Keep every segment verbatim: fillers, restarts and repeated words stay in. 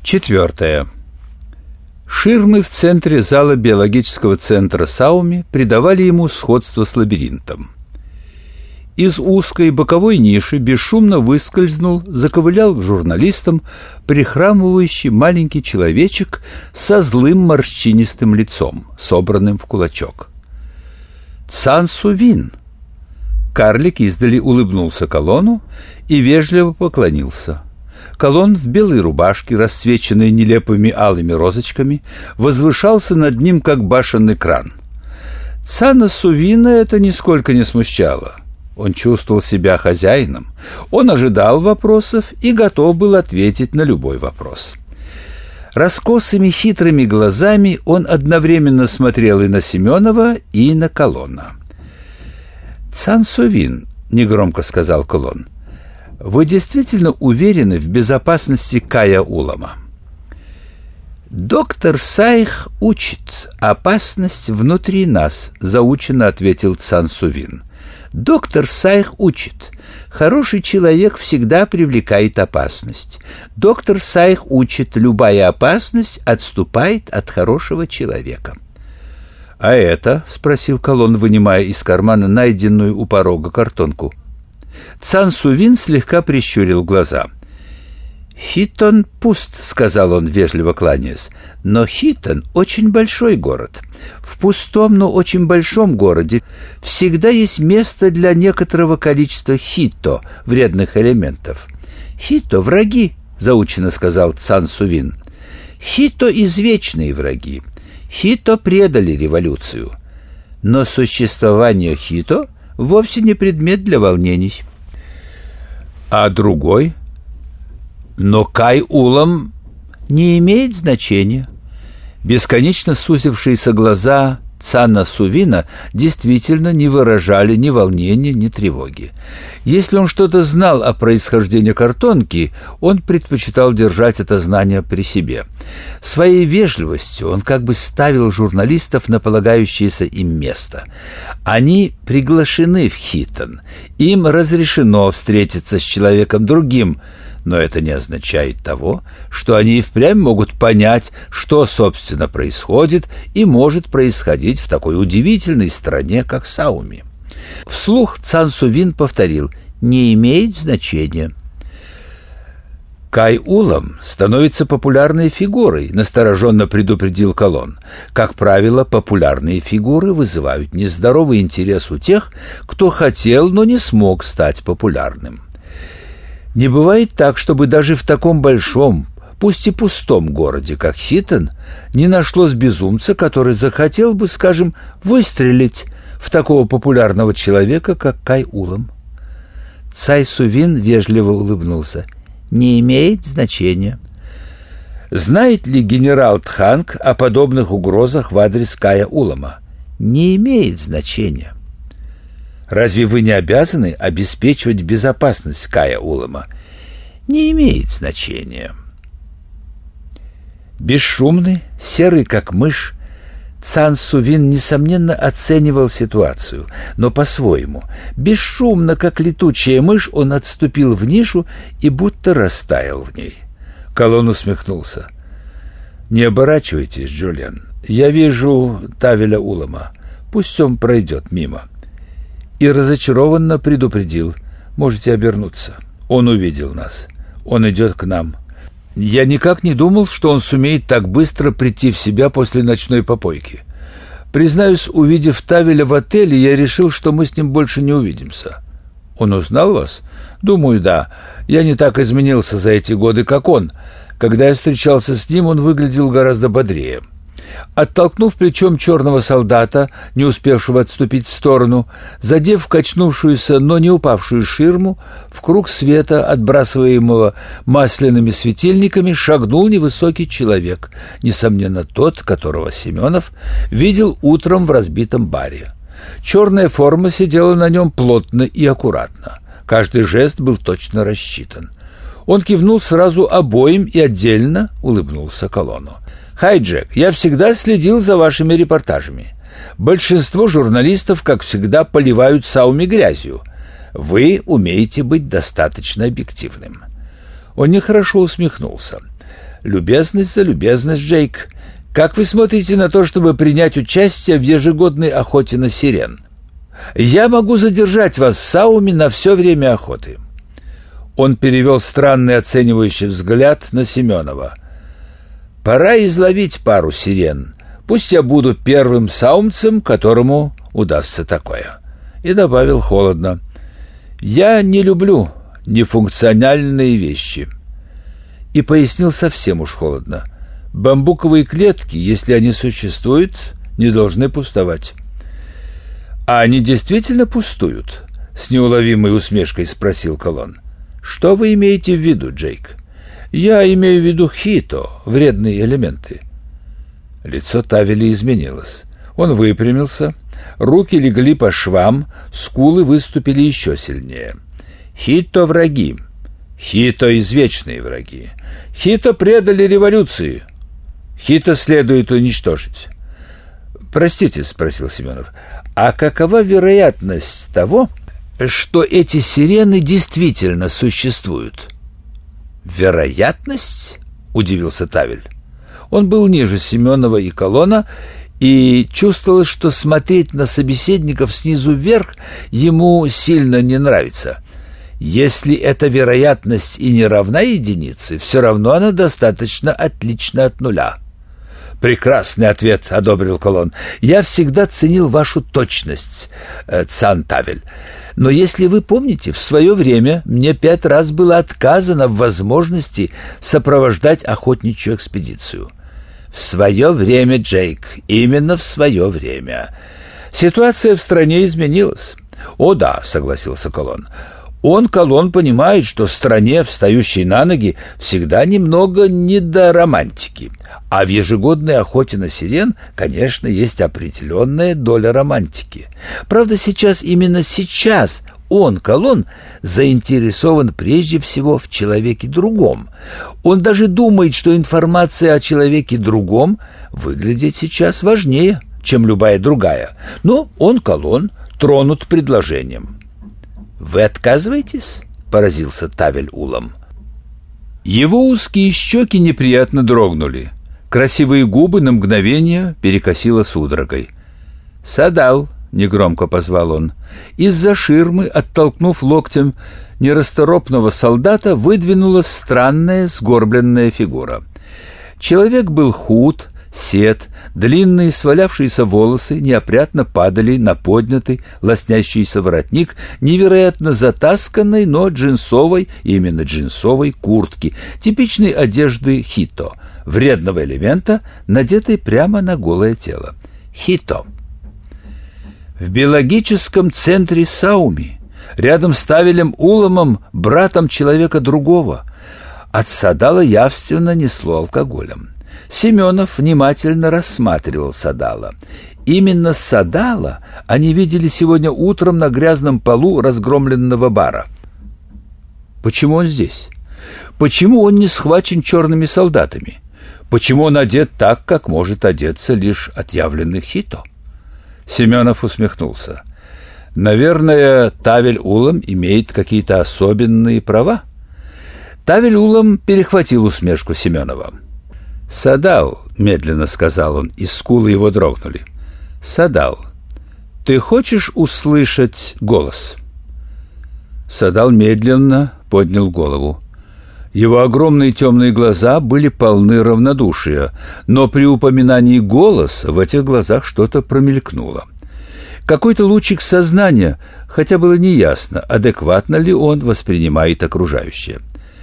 Четвертое. Ширмы в центре зала биологического центра Сауми придавали ему сходство с лабиринтом. Из узкой боковой ниши бесшумно выскользнул, заковылял к журналистам прихрамывающий маленький человечек со злым морщинистым лицом, собранным в кулачок. «Цан Сувин!» Карлик издали улыбнулся Колону и вежливо поклонился. Колон в белой рубашке, расцвеченной нелепыми алыми розочками, возвышался над ним, как башенный кран. Цана Сувина это нисколько не смущало. Он чувствовал себя хозяином, он ожидал вопросов и готов был ответить на любой вопрос. Раскосыми хитрыми глазами он одновременно смотрел и на Семенова, и на Колона. «Цан Сувин», — негромко сказал Колон, — «вы действительно уверены в безопасности Кая Улама?» «Доктор Сайх учит. Опасность внутри нас», — заученно ответил Цан Сувин. «Доктор Сайх учит. Хороший человек всегда привлекает опасность. Доктор Сайх учит, любая опасность отступает от хорошего человека». «А это?» — спросил Колон, вынимая из кармана найденную у порога картонку. Цан Сувин слегка прищурил глаза. «Хитон пуст», — сказал он, вежливо кланяясь, — «но Хитон — очень большой город. В пустом, но очень большом городе всегда есть место для некоторого количества хито, вредных элементов». «Хито — враги», — заученно сказал Цан Сувин. «Хито — извечные враги. Хито предали революцию. Но существование хито вовсе не предмет для волнений». «А другой?» «Но Кай Улам не имеет значения». Бесконечно сузившиеся глаза Цана Сувина действительно не выражали ни волнения, ни тревоги. Если он что-то знал о происхождении картонки, он предпочитал держать это знание при себе. Своей вежливостью он как бы ставил журналистов на полагающееся им место. Они приглашены в Хитон, им разрешено встретиться с человеком другим, но это не означает того, что они и впрямь могут понять, что, собственно, происходит и может происходить в такой удивительной стране, как Сауми. Вслух Цан Сувин повторил: «Не имеет значения». «Кай Улам становится популярной фигурой», — настороженно предупредил Колон. «Как правило, популярные фигуры вызывают нездоровый интерес у тех, кто хотел, но не смог стать популярным. Не бывает так, чтобы даже в таком большом, пусть и пустом городе, как Хитон, не нашлось безумца, который захотел бы, скажем, выстрелить в такого популярного человека, как Кай Улам». Цай Сувин вежливо улыбнулся. «Не имеет значения». «Знает ли генерал Тханг о подобных угрозах в адрес Кая Улама?» «Не имеет значения». «Разве вы не обязаны обеспечивать безопасность Кая Улама?» «Не имеет значения». Бесшумный, серый как мышь, Цан Сувин, несомненно, оценивал ситуацию, но по-своему. Бесшумно, как летучая мышь, он отступил в нишу и будто растаял в ней. Колон усмехнулся. «Не оборачивайтесь, Джулиан. Я вижу Тавеля Улама. Пусть он пройдет мимо». И разочарованно предупредил: «Можете обернуться. Он увидел нас. Он идет к нам». Я никак не думал, что он сумеет так быстро прийти в себя после ночной попойки. Признаюсь, увидев Тавеля в отеле, я решил, что мы с ним больше не увидимся. Он узнал вас? Думаю, да. Я не так изменился за эти годы, как он. Когда я встречался с ним, он выглядел гораздо бодрее. Оттолкнув плечом черного солдата, не успевшего отступить в сторону, задев качнувшуюся, но не упавшую ширму, в круг света, отбрасываемого масляными светильниками, шагнул невысокий человек, несомненно тот, которого Семенов видел утром в разбитом баре. Черная форма сидела на нем плотно и аккуратно. Каждый жест был точно рассчитан. Он кивнул сразу обоим и отдельно улыбнулся Колону. «Хай, Джек, я всегда следил за вашими репортажами. Большинство журналистов, как всегда, поливают Сауми грязью. Вы умеете быть достаточно объективным». Он нехорошо усмехнулся. Любезность за любезность, Джейк. Как вы смотрите на то, чтобы принять участие в ежегодной охоте на сирен? Я могу задержать вас в Сауме на все время охоты». Он перевел странный оценивающий взгляд на Семенова. «Пора изловить пару сирен. Пусть я буду первым саумцем, которому удастся такое». И добавил холодно: «Я не люблю нефункциональные вещи». И пояснил совсем уж холодно: «Бамбуковые клетки, если они существуют, не должны пустовать». «А они действительно пустуют?» — с неуловимой усмешкой спросил Колон. «Что вы имеете в виду, Джейк?» «Я имею в виду хито, вредные элементы». Лицо Тавеля изменилось. Он выпрямился, руки легли по швам, скулы выступили еще сильнее. «Хито — враги. Хито — извечные враги. Хито предали революции. Хито следует уничтожить». «Простите», — спросил Семенов, — «а какова вероятность того, что эти сирены действительно существуют?» «Вероятность?» — удивился Тавель. Он был ниже Семенова и Колона, и чувствовалось, что смотреть на собеседников снизу вверх ему сильно не нравится. Если эта вероятность и не равна единице, все равно она достаточно отлична от нуля. «Прекрасный ответ», — одобрил Колон. «Я всегда ценил вашу точность, э, Цан Тавель. Но если вы помните, в свое время мне пять раз было отказано в возможности сопровождать охотничью экспедицию». «В свое время, Джейк, именно в свое время. Ситуация в стране изменилась». «О да», — согласился Колон. Он, Колон, понимает, что стране, встающей на ноги, всегда немного не до романтики. А в ежегодной охоте на сирен, конечно, есть определенная доля романтики. Правда, сейчас, именно сейчас, он, Колон, заинтересован прежде всего в человеке другом. Он даже думает, что информация о человеке другом выглядит сейчас важнее, чем любая другая. Но он, Колон, тронут предложением. «Вы отказываетесь?» — поразился Тавель-Улам. Его узкие щеки неприятно дрогнули. Красивые губы на мгновение перекосило судорогой. «Садал!» — негромко позвал он. Из-за ширмы, оттолкнув локтем нерасторопного солдата, выдвинулась странная сгорбленная фигура. Человек был худ, сед, длинные свалявшиеся волосы неопрятно падали на поднятый лоснящийся воротник невероятно затасканной, но джинсовой, именно джинсовой куртки, типичной одежды хито, вредного элемента, надетой прямо на голое тело. Хито. В биологическом центре Сауми, рядом с Тавелем-Уламом, братом человека другого, от Садала явственно несло алкоголем. Семенов внимательно рассматривал Садала. Именно Садала они видели сегодня утром на грязном полу разгромленного бара. Почему он здесь? Почему он не схвачен черными солдатами? Почему он одет так, как может одеться лишь отъявленный хито? Семенов усмехнулся. Наверное, Тавель-Улам имеет какие-то особенные права. Тавель-Улам перехватил усмешку Семенова. «Садал», — медленно сказал он, и скулы его дрогнули. «Садал, ты хочешь услышать голос?» Садал медленно поднял голову. Его огромные темные глаза были полны равнодушия, но при упоминании голоса в этих глазах что-то промелькнуло. Какой-то лучик сознания, хотя было неясно, адекватно ли он воспринимает окружающее.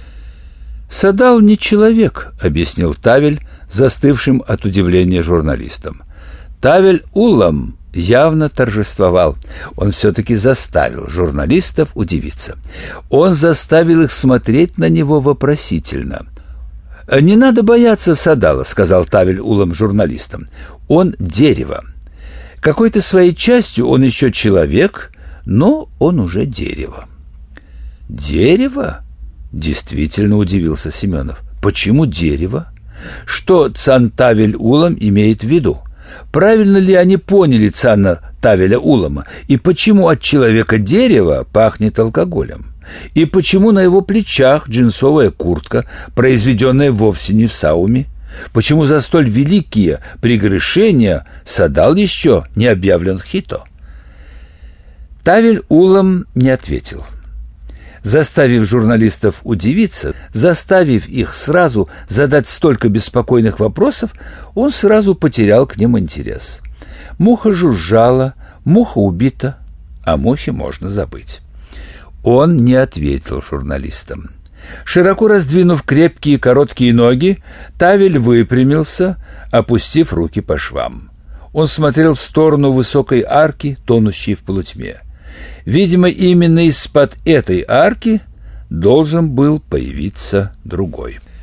«Садал не человек», — объяснил Тавель, застывшим от удивления журналистам. Тавель-Улам явно торжествовал. Он все-таки заставил журналистов удивиться. Он заставил их смотреть на него вопросительно. «Не надо бояться Садала», — сказал Тавель-Улам журналистам. «Он дерево. Какой-то своей частью он еще человек, но он уже дерево». «Дерево?» — действительно удивился Семенов. «Почему дерево? Что Цан Тавель-Улам имеет в виду? Правильно ли они поняли Цана Тавеля-Улама? И почему от человека дерева пахнет алкоголем? И почему на его плечах джинсовая куртка, произведенная вовсе не в сауме? Почему за столь великие прегрешения Садал еще не объявлен хито? Тавель Улам не ответил. Заставив журналистов удивиться, заставив их сразу задать столько беспокойных вопросов, он сразу потерял к ним интерес. Муха жужжала, муха убита, о мухе можно забыть. Он не ответил журналистам. Широко раздвинув крепкие короткие ноги, Тавель выпрямился, опустив руки по швам. Он смотрел в сторону высокой арки, тонущей в полутьме. Видимо, именно из-под этой арки должен был появиться другой.